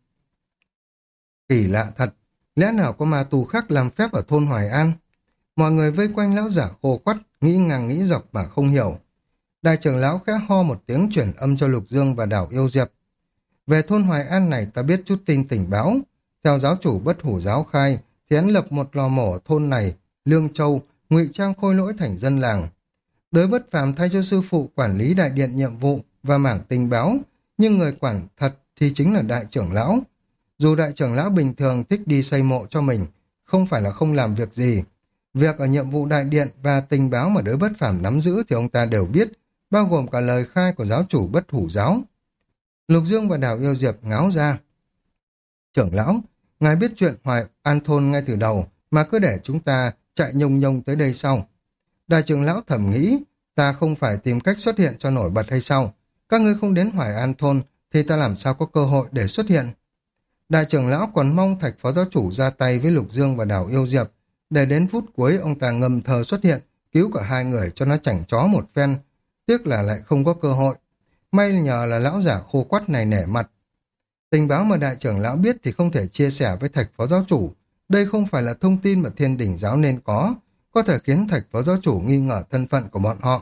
Kỳ lạ thật, lẽ nào có ma tu khác làm phép ở thôn Hoài An? Mọi người vây quanh lão giả khô quắt, nghĩ ngang nghĩ dọc mà không hiểu. Đại trưởng lão khẽ ho một tiếng chuyển âm cho Lục Dương và Đảo Yêu Diệp. Về thôn Hoài An này ta biết chút tình báo. Theo giáo chủ Bất Hủ giáo khai, thì hắn lập một lò mổ ở thôn này, Lương Châu, ngụy trang khôi lỗi thành dân làng. Đới Bất Phàm thay cho sư phụ quản lý đại điện nhiệm vụ và mảng tình báo, nhưng người quản thật thì chính là đại trưởng lão. Dù đại trưởng lão bình thường thích đi xây mộ cho mình, không phải là không làm việc gì. Việc ở nhiệm vụ đại điện và tình báo mà Đới Bất Phàm nắm giữ thì ông ta đều biết, bao gồm cả lời khai của giáo chủ Bất Hủ giáo. Lục Dương và Đào Yêu Diệp ngáo ra. Trưởng lão, ngài biết chuyện Hoài An thôn ngay từ đầu mà cứ để chúng ta chạy nhông nhông tới đây sau. Đại trưởng lão thầm nghĩ, ta không phải tìm cách xuất hiện cho nổi bật hay sao? Các ngươi không đến Hoài An thôn thì ta làm sao có cơ hội để xuất hiện? Đại trưởng lão còn mong Thạch phó giáo chủ ra tay với Lục Dương và Đào Yêu Diệp, để đến phút cuối ông ta ngầm thờ xuất hiện, cứu cả hai người cho nó chảnh chó một phen. Tiếc là lại không có cơ hội. May nhờ là lão giả khô quắt này nể mặt. Tình báo mà đại trưởng lão biết thì không thể chia sẻ với Thạch phó giáo chủ. Đây không phải là thông tin mà Thiên Đỉnh giáo nên có thể khiến Thạch phó giáo chủ nghi ngờ thân phận của bọn họ.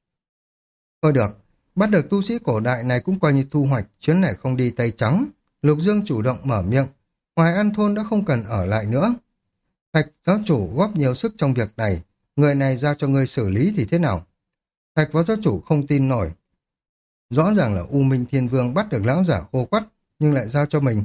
Thôi được, bắt được tu sĩ cổ đại này cũng coi như thu hoạch, chuyến này không đi tay trắng. Lục Dương chủ động mở miệng, Hoài An thôn đã không cần ở lại nữa. Thạch giáo chủ góp nhiều sức trong việc này, người này giao cho ngươi xử lý thì thế nào? Thạch phó giáo chủ không tin nổi. Rõ ràng là U Minh Thiên Vương bắt được lão giả khô quắt, nhưng lại giao cho mình.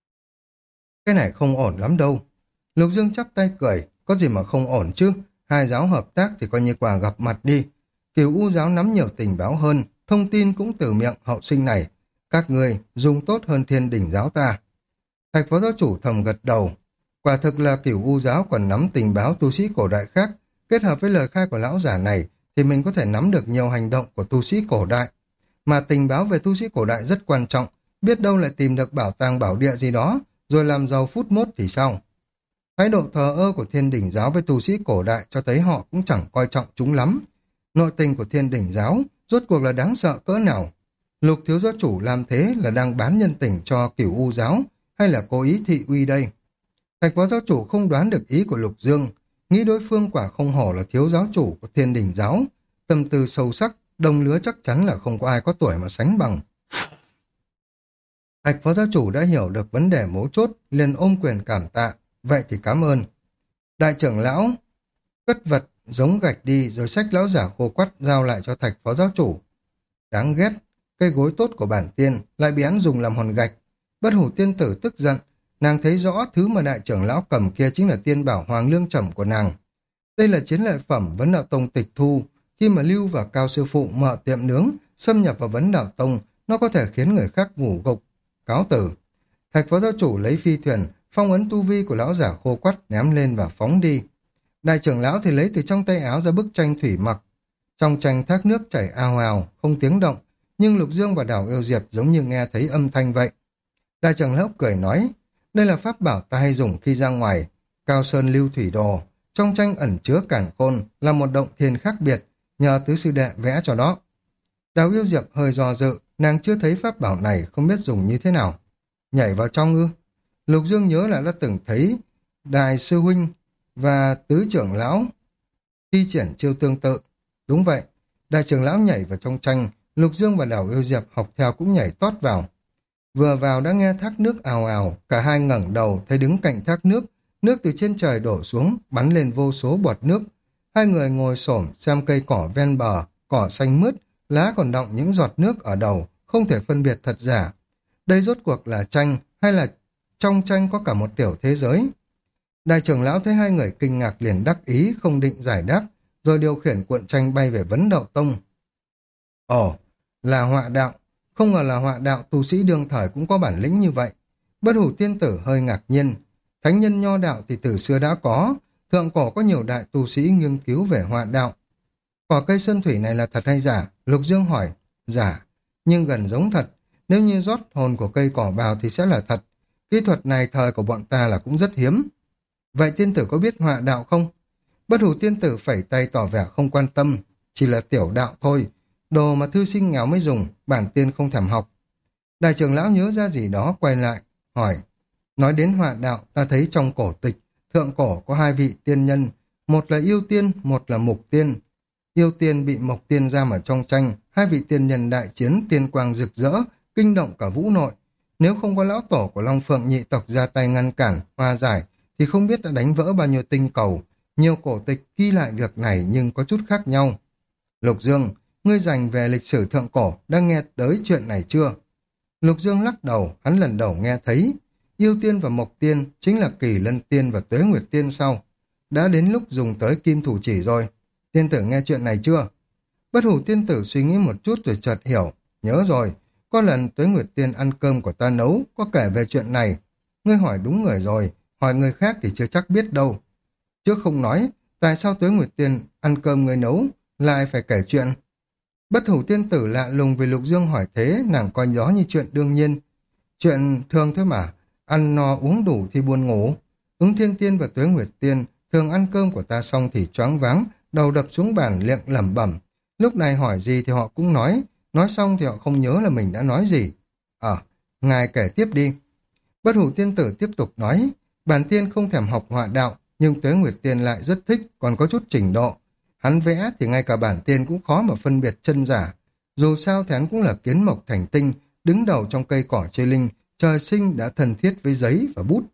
Cái này không ổn lắm đâu. Lục Dương chắp tay cười, có gì mà không ổn chứ, hai giáo hợp tác thì coi như quả gặp mặt đi. Cửu U giáo nắm nhiều tình báo hơn, thông tin cũng từ miệng hậu sinh này. Các người dùng tốt hơn Thiên Đỉnh giáo ta. Thạch phó giáo chủ thầm gật đầu. Quả thực là Cửu U giáo còn nắm tình báo tu sĩ cổ đại khác, kết hợp với lời khai của lão giả này thì mình có thể nắm được nhiều hành động của tu sĩ cổ đại. Mà tình báo về tu sĩ cổ đại rất quan trọng, biết đâu lại tìm được bảo tàng bảo địa gì đó, rồi làm giàu phút mốt thì sao? Thái độ thờ ơ của Thiên Đỉnh giáo với tu sĩ cổ đại cho thấy họ cũng chẳng coi trọng chúng lắm. Nội tình của Thiên Đỉnh giáo rốt cuộc là đáng sợ cỡ nào? Lục thiếu giáo chủ làm thế là đang bán nhân tình cho Cửu U giáo hay là cố ý thị uy đây? Thạch phó giáo chủ không đoán được ý của Lục Dương, nghĩ đối phương quả không hổ là thiếu giáo chủ của Thiên Đỉnh giáo, tâm tư sâu sắc, đồng lứa chắc chắn là không có ai có tuổi mà sánh bằng. Thạch phó giáo chủ đã hiểu được vấn đề mấu chốt, liền ôm quyền cảm tạ, vậy thì cảm ơn. Đại trưởng lão cất vật giống gạch đi rồi xách lão giả khô quắt giao lại cho Thạch phó giáo chủ. Đáng ghét, cây gối tốt của bản tiên lại bị hắn dùng làm hòn gạch. Bất Hủ tiên tử tức giận, nàng thấy rõ thứ mà đại trưởng lão cầm kia chính là tiên bảo hoàng lương trầm của nàng. Đây là chiến lợi phẩm Vấn Đạo Tông tịch thu, khi mà Lưu và Cao sư phụ mở tiệm nướng, xâm nhập vào Vấn Đạo Tông, nó có thể khiến người khác ngủ gục. Cáo tử. Thạch phó giáo chủ lấy phi thuyền, phong ấn tu vi của lão giả khô quắt ném lên và phóng đi. Đại trưởng lão thì lấy từ trong tay áo ra bức tranh thủy mặc. Trong tranh thác nước chảy ào ào, không tiếng động, nhưng Lục Dương và Đào Yêu Diệp giống như nghe thấy âm thanh vậy. Đại trưởng lão cười nói, đây là pháp bảo ta hay dùng khi ra ngoài, Cao Sơn Lưu Thủy Đồ. Trong tranh ẩn chứa càn khôn, là một động thiên khác biệt, nhờ tứ sư đệ vẽ cho đó. Đào Yêu Diệp hơi do dự, nàng chưa thấy pháp bảo này, không biết dùng như thế nào. Nhảy vào trong ư? Lục Dương nhớ là đã từng thấy Đại sư huynh và tứ trưởng lão thi triển chiêu tương tự. Đúng vậy, đại trưởng lão nhảy vào trong tranh, Lục Dương và Đào Yêu Diệp học theo cũng nhảy tót vào. Vừa vào đã nghe thác nước ào ào, cả hai ngẩng đầu thấy đứng cạnh thác nước, nước từ trên trời đổ xuống, bắn lên vô số bọt nước. Hai người ngồi xổm xem cây cỏ ven bờ, cỏ xanh mướt, lá còn đọng những giọt nước ở đầu, không thể phân biệt thật giả. Đây rốt cuộc là tranh hay là trong tranh có cả một tiểu thế giới? Đại trưởng lão thấy hai người kinh ngạc liền đắc ý, không định giải đáp, rồi điều khiển cuộn tranh bay về Vấn Đạo Tông. Ồ, là họa đạo. Không ngờ là họa đạo tu sĩ đương thời cũng có bản lĩnh như vậy. Bất Hủ tiên tử hơi ngạc nhiên. Thánh nhân nho đạo thì từ xưa đã có, thượng cổ có nhiều đại tu sĩ nghiên cứu về họa đạo. Cỏ cây sơn thủy này là thật hay giả? Lục Dương hỏi. Giả, nhưng gần giống thật. Nếu như rót hồn của cây cỏ vào thì sẽ là thật. Kỹ thuật này thời của bọn ta là cũng rất hiếm. Vậy tiên tử có biết họa đạo không? Bất hủ tiên tử phẩy tay tỏ vẻ không quan tâm. Chỉ là tiểu đạo thôi. Đồ mà thư sinh nghèo mới dùng, bản tiên không thèm học. Đại trưởng lão nhớ ra gì đó quay lại, hỏi. Nói đến họa đạo, ta thấy trong cổ tịch, thượng cổ có hai vị tiên nhân. Một là yêu tiên, một là mục tiên. Yêu tiên bị mộc tiên giam ở trong tranh, hai vị tiên nhân đại chiến tiên quang rực rỡ, kinh động cả vũ nội. Nếu không có lão tổ của Long Phượng nhị tộc ra tay ngăn cản, hòa giải, thì không biết đã đánh vỡ bao nhiêu tinh cầu. Nhiều cổ tịch ghi lại việc này nhưng có chút khác nhau. Lục Dương, ngươi dành về lịch sử thượng cổ, đã nghe tới chuyện này chưa? Lục Dương lắc đầu, hắn lần đầu nghe thấy. Yêu tiên và mộc tiên chính là Kỳ Lân tiên và Tuế Nguyệt tiên sau. Đã đến lúc dùng tới kim thủ chỉ rồi. Tiên tử nghe chuyện này chưa? Bất hủ tiên tử suy nghĩ một chút rồi chợt hiểu. Nhớ rồi, có lần Tuế Nguyệt tiên ăn cơm của ta nấu, có kể về chuyện này. Ngươi hỏi đúng người rồi, hỏi người khác thì chưa chắc biết đâu. Trước không nói, tại sao Tuế Nguyệt tiên ăn cơm ngươi nấu, lại phải kể chuyện? Bất hủ tiên tử lạ lùng vì Lục Dương hỏi thế, nàng coi đó như chuyện đương nhiên. Chuyện thường thôi mà, ăn no uống đủ thì buồn ngủ. Ứng Thiên Tiên và Tuế Nguyệt Tiên thường ăn cơm của ta xong thì choáng váng, đầu đập xuống bàn miệng lẩm bẩm. Lúc này hỏi gì thì họ cũng nói xong thì họ không nhớ là mình đã nói gì. Ngài kể tiếp đi. Bất hủ tiên tử tiếp tục nói, bản tiên không thèm học họa đạo, nhưng Tuế Nguyệt Tiên lại rất thích, còn có chút trình độ. Hắn vẽ thì ngay cả bản tiên cũng khó mà phân biệt chân giả. Dù sao thì hắn cũng là kiến mộc thành tinh, đứng đầu trong cây cỏ chơi linh, trời sinh đã thân thiết với giấy và bút.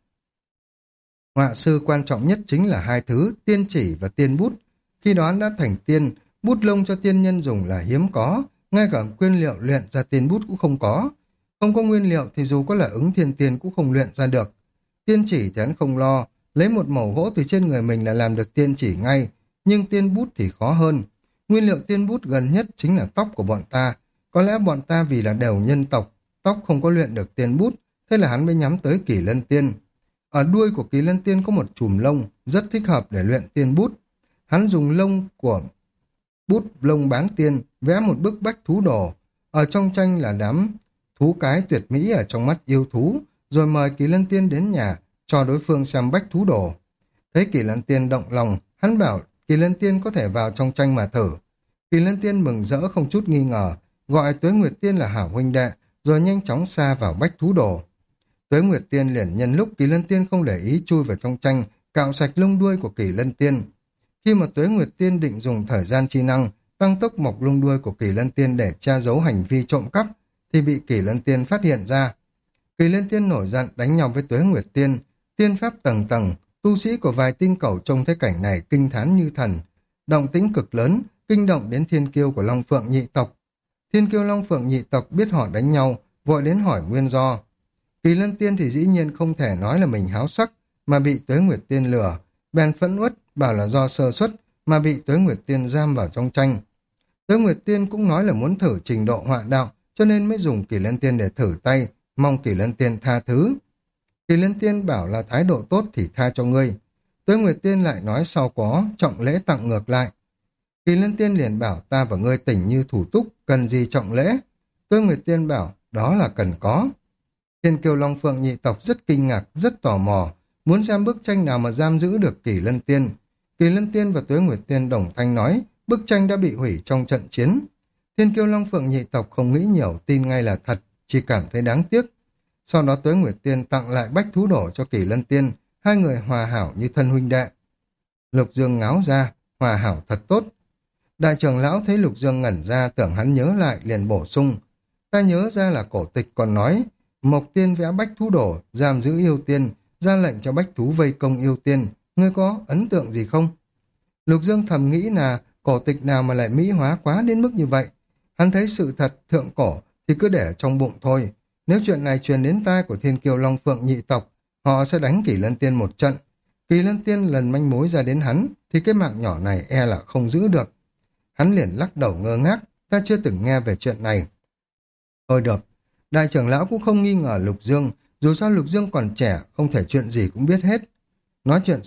Họa sư quan trọng nhất chính là hai thứ, tiên chỉ và tiên bút. Khi đó hắn đã thành tiên, bút lông cho tiên nhân dùng là hiếm có, ngay cả nguyên liệu luyện ra tiên bút cũng không có. Không có nguyên liệu thì dù có là Ứng Thiên Tiên cũng không luyện ra được. Tiên chỉ thì hắn không lo, lấy một mẩu gỗ từ trên người mình là làm được tiên chỉ ngay, nhưng tiên bút thì khó hơn. Nguyên liệu tiên bút gần nhất chính là tóc của bọn ta. Có lẽ bọn ta vì là đều nhân tộc, tóc không có luyện được tiên bút, thế là hắn mới nhắm tới Kỳ Lân Tiên. Ở đuôi của Kỳ Lân Tiên có một chùm lông, rất thích hợp để luyện tiên bút. Hắn dùng lông của bút lông bán tiên vẽ một bức bách thú đồ. Ở trong tranh là đám thú cái tuyệt mỹ ở trong mắt yêu thú, rồi mời Kỳ Lân Tiên đến nhà, cho đối phương xem bách thú đồ. Thấy Kỳ Lân Tiên động lòng, hắn bảo Kỳ Lân Tiên có thể vào trong tranh mà thử. Kỳ Lân Tiên mừng rỡ không chút nghi ngờ, gọi Tuế Nguyệt Tiên là hảo huynh đệ, rồi nhanh chóng sa vào bách thú đồ. Tuế Nguyệt Tiên liền nhân lúc Kỳ Lân Tiên không để ý chui vào trong tranh, cạo sạch lông đuôi của Kỳ Lân Tiên. Khi mà Tuế Nguyệt Tiên định dùng thời gian chi năng, tăng tốc mọc lông đuôi của Kỳ Lân Tiên để tra giấu hành vi trộm cắp, thì bị Kỳ Lân Tiên phát hiện ra. Kỳ Lân Tiên nổi giận đánh nhau với Tuế Nguyệt Tiên, tiên pháp tầng tầng, tu sĩ của vài tinh cầu trông thấy cảnh này kinh thán như thần. Động tĩnh cực lớn, kinh động đến thiên kiêu của Long Phượng nhị tộc. Thiên kiêu Long Phượng nhị tộc biết họ đánh nhau, vội đến hỏi nguyên do. Kỳ Lân Tiên thì dĩ nhiên không thể nói là mình háo sắc, mà bị Tuế Nguyệt Tiên lừa, bèn phẫn uất bảo là do sơ suất mà bị Tuế Nguyệt Tiên giam vào trong tranh. Tuế Nguyệt Tiên cũng nói là muốn thử trình độ họa đạo, cho nên mới dùng Kỳ Lân Tiên để thử tay, mong Kỳ Lân Tiên tha thứ. Kỳ Lân Tiên bảo là thái độ tốt thì tha cho ngươi. Tuế Nguyệt Tiên lại nói sau có trọng lễ tặng ngược lại. Kỳ Lân Tiên liền bảo ta và ngươi tỉnh như thủ túc, cần gì trọng lễ? Tuế Nguyệt Tiên bảo đó là cần có. Thiên kiêu Long Phượng nhị tộc rất kinh ngạc, rất tò mò, muốn xem bức tranh nào mà giam giữ được Kỳ Lân Tiên. Kỳ Lân Tiên và Tuế Nguyệt Tiên đồng thanh nói, bức tranh đã bị hủy trong trận chiến. Thiên kiêu Long Phượng nhị tộc không nghĩ nhiều, tin ngay là thật, chỉ cảm thấy đáng tiếc. Sau đó Tuế Nguyệt Tiên tặng lại bách thú đổ cho Kỳ Lân Tiên, hai người hòa hảo như thân huynh đệ. Lục Dương ngáo ra, hòa hảo thật tốt. Đại trưởng lão thấy Lục Dương ngẩn ra, tưởng hắn nhớ lại liền bổ sung. Ta nhớ ra là cổ tịch còn nói, Mộc Tiên vẽ bách thú đổ, giam giữ yêu tiên, ra lệnh cho bách thú vây công yêu tiên. Ngươi có ấn tượng gì không? Lục Dương thầm nghĩ là cổ tịch nào mà lại mỹ hóa quá đến mức như vậy. Hắn thấy sự thật thượng cổ thì cứ để trong bụng thôi. Nếu chuyện này truyền đến tai của thiên kiêu Long Phượng nhị tộc, họ sẽ đánh Kỳ Lân Tiên một trận. Kỳ Lân Tiên lần manh mối ra đến hắn, thì cái mạng nhỏ này e là không giữ được. Hắn liền lắc đầu ngơ ngác, ta chưa từng nghe về chuyện này. Thôi được, đại trưởng lão cũng không nghi ngờ Lục Dương, dù sao Lục Dương còn trẻ, không thể chuyện gì cũng biết hết. Nói chuyện xong,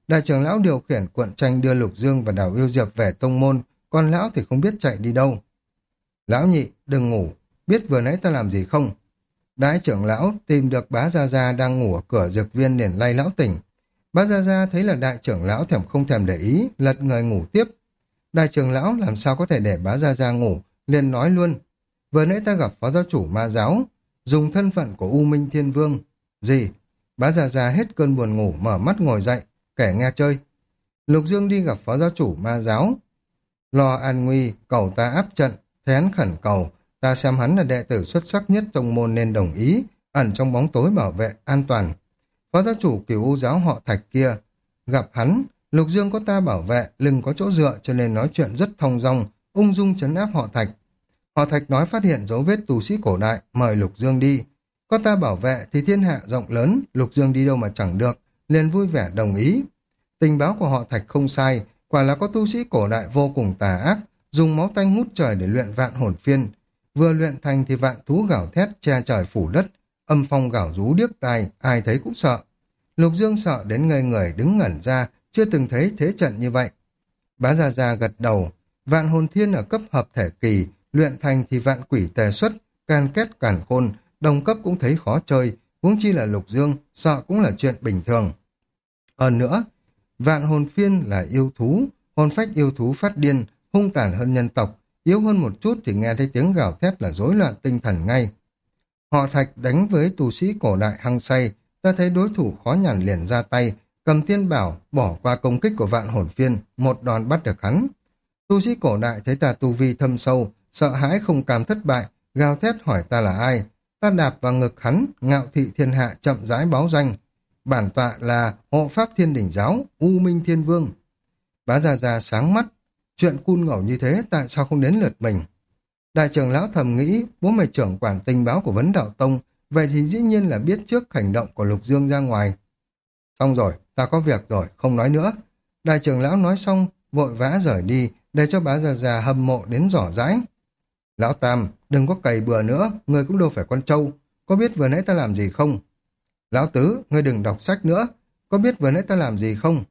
Đại trưởng lão điều khiển cuộn tranh đưa Lục Dương và Đào Yêu Diệp về tông môn, còn lão thì không biết chạy đi đâu. Lão nhị, đừng ngủ, biết vừa nãy ta làm gì không? Đại trưởng lão tìm được Bá Gia Gia đang ngủ ở cửa dược viên liền lay lão tỉnh. Bá Gia Gia thấy là đại trưởng lão không thèm để ý, lật người ngủ tiếp. Đại trưởng lão làm sao có thể để Bá Gia Gia ngủ, liền nói luôn. Vừa nãy ta gặp phó giáo chủ ma giáo, dùng thân phận của U Minh Thiên Vương. Gì? Bá Gia Gia hết cơn buồn ngủ, mở mắt ngồi dậy, kể nghe chơi. Lục Dương đi gặp phó giáo chủ ma giáo. Lo an nguy, cầu ta áp trận, thế hắn khẩn cầu. Ta xem hắn là đệ tử xuất sắc nhất trong môn nên đồng ý, ẩn trong bóng tối bảo vệ, an toàn. Phó giáo chủ Cửu U giáo họ Thạch kia. Gặp hắn, Lục Dương có ta bảo vệ, lưng có chỗ dựa cho nên nói chuyện rất thong dong, ung dung trấn áp họ Thạch. Họ Thạch nói phát hiện dấu vết tu sĩ cổ đại, mời Lục Dương đi. Có ta bảo vệ thì thiên hạ rộng lớn, Lục Dương đi đâu mà chẳng được, liền vui vẻ đồng ý. Tình báo của họ Thạch không sai, quả là có tu sĩ cổ đại vô cùng tà ác, dùng máu tanh ngút trời để luyện vạn hồn phiên. Vừa luyện thành thì vạn thú gào thét che trời phủ đất, âm phong gào rú điếc tai, ai thấy cũng sợ. Lục Dương sợ đến ngây người đứng ngẩn ra, chưa từng thấy thế trận như vậy. Bá Gia Gia gật đầu, vạn hồn thiên ở cấp hợp thể kỳ, luyện thành thì vạn quỷ tề xuất, can kết càn khôn, đồng cấp cũng thấy khó chơi, huống chi là Lục Dương, sợ cũng là chuyện bình thường. Hơn nữa, vạn hồn phiên là yêu thú, hồn phách yêu thú phát điên, hung tàn hơn nhân tộc, yếu hơn một chút thì nghe thấy tiếng gào thét là rối loạn tinh thần ngay. Họ Thạch đánh với tu sĩ cổ đại hăng say, ta thấy đối thủ khó nhằn liền ra tay, cầm tiên bảo, bỏ qua công kích của vạn hồn phiên, một đòn bắt được hắn. Tu sĩ cổ đại thấy ta tu vi thâm sâu, sợ hãi không cam thất bại, gào thét hỏi ta là ai. Ta đạp vào ngực hắn, ngạo thị thiên hạ chậm rãi báo danh. Bản tọa là hộ pháp thiên đỉnh giáo, U Minh Thiên Vương. Bá Gia Gia sáng mắt, chuyện cun ngầu như thế tại sao không đến lượt mình? Đại trưởng lão thầm nghĩ, bố mày trưởng quản tình báo của Vấn Đạo Tông, vậy thì dĩ nhiên là biết trước hành động của Lục Dương ra ngoài. Xong rồi, ta có việc rồi, không nói nữa. Đại trưởng lão nói xong, vội vã rời đi, để cho Bá Gia Gia hâm mộ đến rõ rãi. Lão Tam, đừng có cày bừa nữa, người cũng đâu phải con trâu, có biết vừa nãy ta làm gì không? Lão Tứ, ngươi đừng đọc sách nữa, có biết vừa nãy ta làm gì không?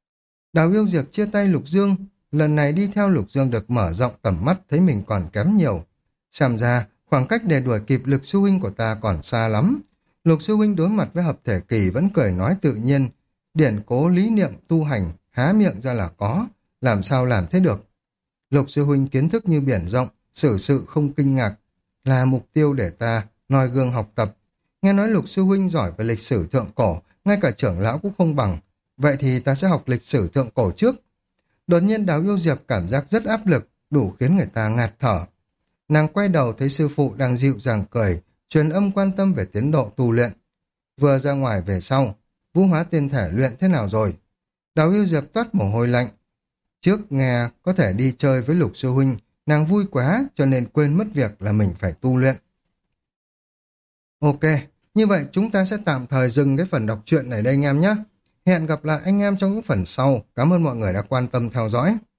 Đào Yêu Diệp chia tay Lục Dương, lần này đi theo Lục Dương được mở rộng tầm mắt thấy mình còn kém nhiều. Xem ra, khoảng cách để đuổi kịp Lực sư huynh của ta còn xa lắm. Lục sư huynh đối mặt với hợp thể kỳ vẫn cười nói tự nhiên, điển cố lý niệm tu hành, há miệng ra là có, làm sao làm thế được. Lục sư huynh kiến thức như biển rộng, xử sự không kinh ngạc, là mục tiêu để ta noi gương học tập. Nghe nói Lục sư huynh giỏi về lịch sử thượng cổ, ngay cả trưởng lão cũng không bằng. Vậy thì ta sẽ học lịch sử thượng cổ trước. Đột nhiên Đào Yêu Diệp cảm giác rất áp lực, đủ khiến người ta ngạt thở. Nàng quay đầu thấy sư phụ đang dịu dàng cười, truyền âm quan tâm về tiến độ tu luyện. Vừa ra ngoài về sau, vũ hóa tiên thể luyện thế nào rồi? Đào Yêu Diệp toát mồ hôi lạnh. Trước nghe có thể đi chơi với Lục sư huynh, nàng vui quá cho nên quên mất việc là mình phải tu luyện. Ok, như vậy chúng ta sẽ tạm thời dừng cái phần đọc truyện này đây anh em nhé. Hẹn gặp lại anh em trong những phần sau. Cảm ơn mọi người đã quan tâm theo dõi.